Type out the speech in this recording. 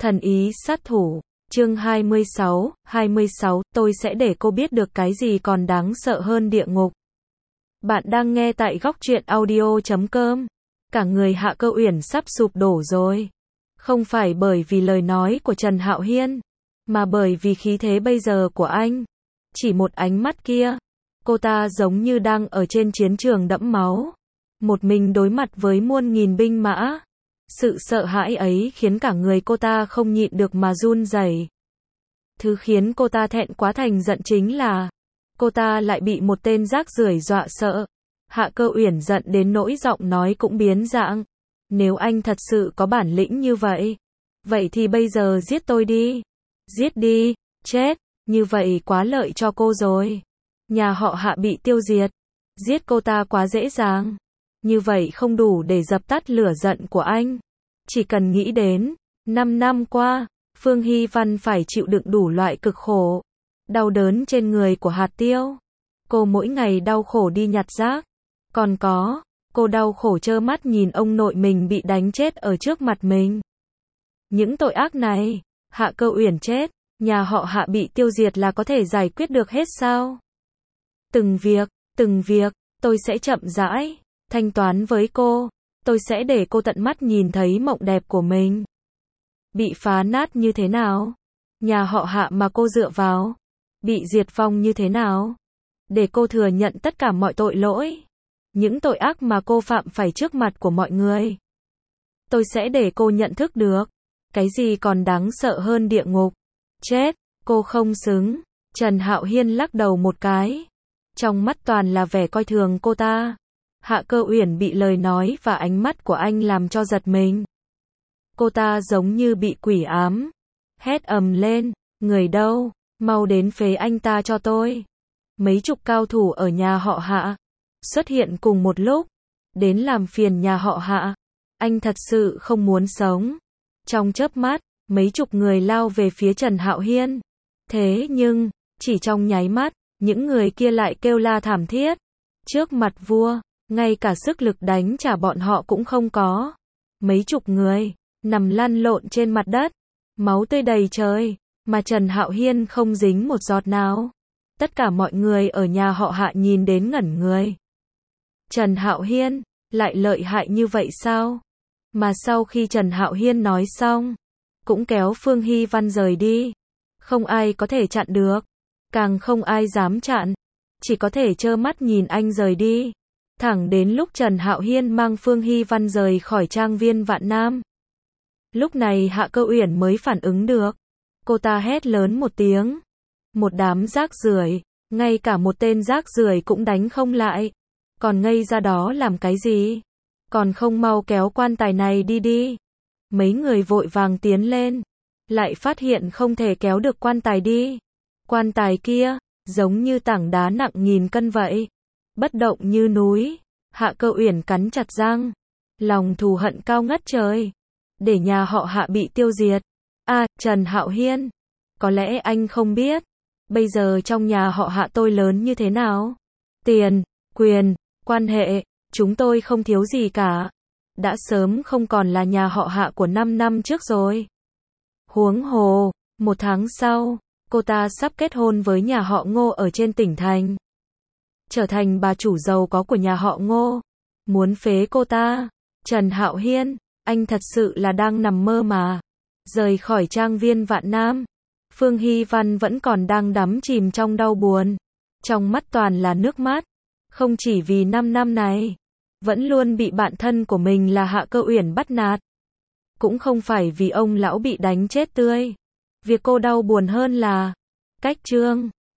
Thần ý sát thủ, chương 26, tôi sẽ để cô biết được cái gì còn đáng sợ hơn địa ngục. Bạn đang nghe tại góc truyện audio.com. Cả người Hạ Cơ Uyển sắp sụp đổ rồi. Không phải bởi vì lời nói của Trần Hạo Hiên, mà bởi vì khí thế bây giờ của anh. Chỉ một ánh mắt kia, cô ta giống như đang ở trên chiến trường đẫm máu. Một mình đối mặt với muôn nghìn binh mã. Sự sợ hãi ấy khiến cả người cô ta không nhịn được mà run rẩy. Thứ khiến cô ta thẹn quá thành giận chính là cô ta lại bị một tên rác rưởi dọa sợ. Hạ Cơ Uyển giận đến nỗi giọng nói cũng biến dạng. Nếu anh thật sự có bản lĩnh như vậy, vậy thì bây giờ giết tôi đi. Giết đi, chết, như vậy quá lợi cho cô rồi. Nhà họ Hạ bị tiêu diệt, giết cô ta quá dễ dàng. Như vậy không đủ để dập tắt lửa giận của anh. Chỉ cần nghĩ đến 5 năm qua, Phương Hy Văn phải chịu đựng đủ loại cực khổ, đau đớn trên người của hạt tiêu. Cô mỗi ngày đau khổ đi nhặt rác. Còn có, cô đau khổ trơ mắt nhìn ông nội mình bị đánh chết ở trước mặt mình. Những tội ác này, Hạ Cơ Uyển chết, nhà họ Hạ bị tiêu diệt là có thể giải quyết được hết sao? Từng việc, tôi sẽ chậm rãi thanh toán với cô. Tôi sẽ để cô tận mắt nhìn thấy mộng đẹp của mình bị phá nát như thế nào. Nhà họ Hạ mà cô dựa vào bị diệt vong như thế nào. Để cô thừa nhận tất cả mọi tội lỗi, những tội ác mà cô phạm phải trước mặt của mọi người. Tôi sẽ để cô nhận thức được cái gì còn đáng sợ hơn địa ngục. Chết, cô không xứng. Trần Hạo Hiên lắc đầu một cái, trong mắt toàn là vẻ coi thường cô ta. Hạ Cơ Uyển bị lời nói và ánh mắt của anh làm cho giật mình. Cô ta giống như bị quỷ ám, hét ầm lên, người đâu, mau đến phế anh ta cho tôi. Mấy chục cao thủ ở nhà họ Hạ xuất hiện cùng một lúc, đến làm phiền nhà họ Hạ. Anh thật sự không muốn sống. Trong chớp mắt, mấy chục người lao về phía Trần Hạo Hiên. Thế nhưng, chỉ trong nháy mắt, những người kia lại kêu la thảm thiết. Trước mặt vua, ngay cả sức lực đánh trả bọn họ cũng không có. Mấy chục người nằm lăn lộn trên mặt đất, máu tươi đầy trời, mà Trần Hạo Hiên không dính một giọt nào. Tất cả mọi người ở nhà họ Hạ nhìn đến ngẩn người. Trần Hạo Hiên lại lợi hại như vậy sao? Mà sau khi Trần Hạo Hiên nói xong, cũng kéo Phương Hy Văn rời đi. Không ai có thể chặn được, càng không ai dám chặn, chỉ có thể trơ mắt nhìn anh rời đi. Thẳng đến lúc Trần Hạo Hiên mang Phương Hy Văn rời khỏi trang viên Vạn Nam. Lúc này Hạ Cơ Uyển mới phản ứng được. Cô ta hét lớn một tiếng. Một đám rác rưởi, ngay cả một tên rác rưởi cũng đánh không lại. Còn ngây ra đó làm cái gì? Còn không mau kéo quan tài này đi đi. Mấy người vội vàng tiến lên, lại phát hiện không thể kéo được quan tài đi. Quan tài kia, giống như tảng đá nặng nghìn cân vậy, bất động như núi. Hạ Cơ Uyển cắn chặt răng, lòng thù hận cao ngất trời, để nhà họ Hạ bị tiêu diệt. Trần Hạo Hiên, có lẽ anh không biết, bây giờ trong nhà họ Hạ tôi lớn như thế nào. Tiền, quyền, quan hệ, chúng tôi không thiếu gì cả. Đã sớm không còn là nhà họ Hạ của 5 năm trước rồi. Huống hồ, 1 tháng sau, cô ta sắp kết hôn với nhà họ Ngô ở trên tỉnh thành. Trở thành bà chủ giàu có của nhà họ Ngô. Muốn phế cô ta. Trần Hạo Hiên, anh thật sự là đang nằm mơ mà. Rời khỏi trang viên Vạn Nam, Phương Hy Văn vẫn còn đang đắm chìm trong đau buồn. Trong mắt toàn là nước mắt. Không chỉ vì 5 năm này, vẫn luôn bị bạn thân của mình là Hạ Cơ Uyển bắt nạt. Cũng không phải vì ông lão bị đánh chết tươi. Việc cô đau buồn hơn là cách Trương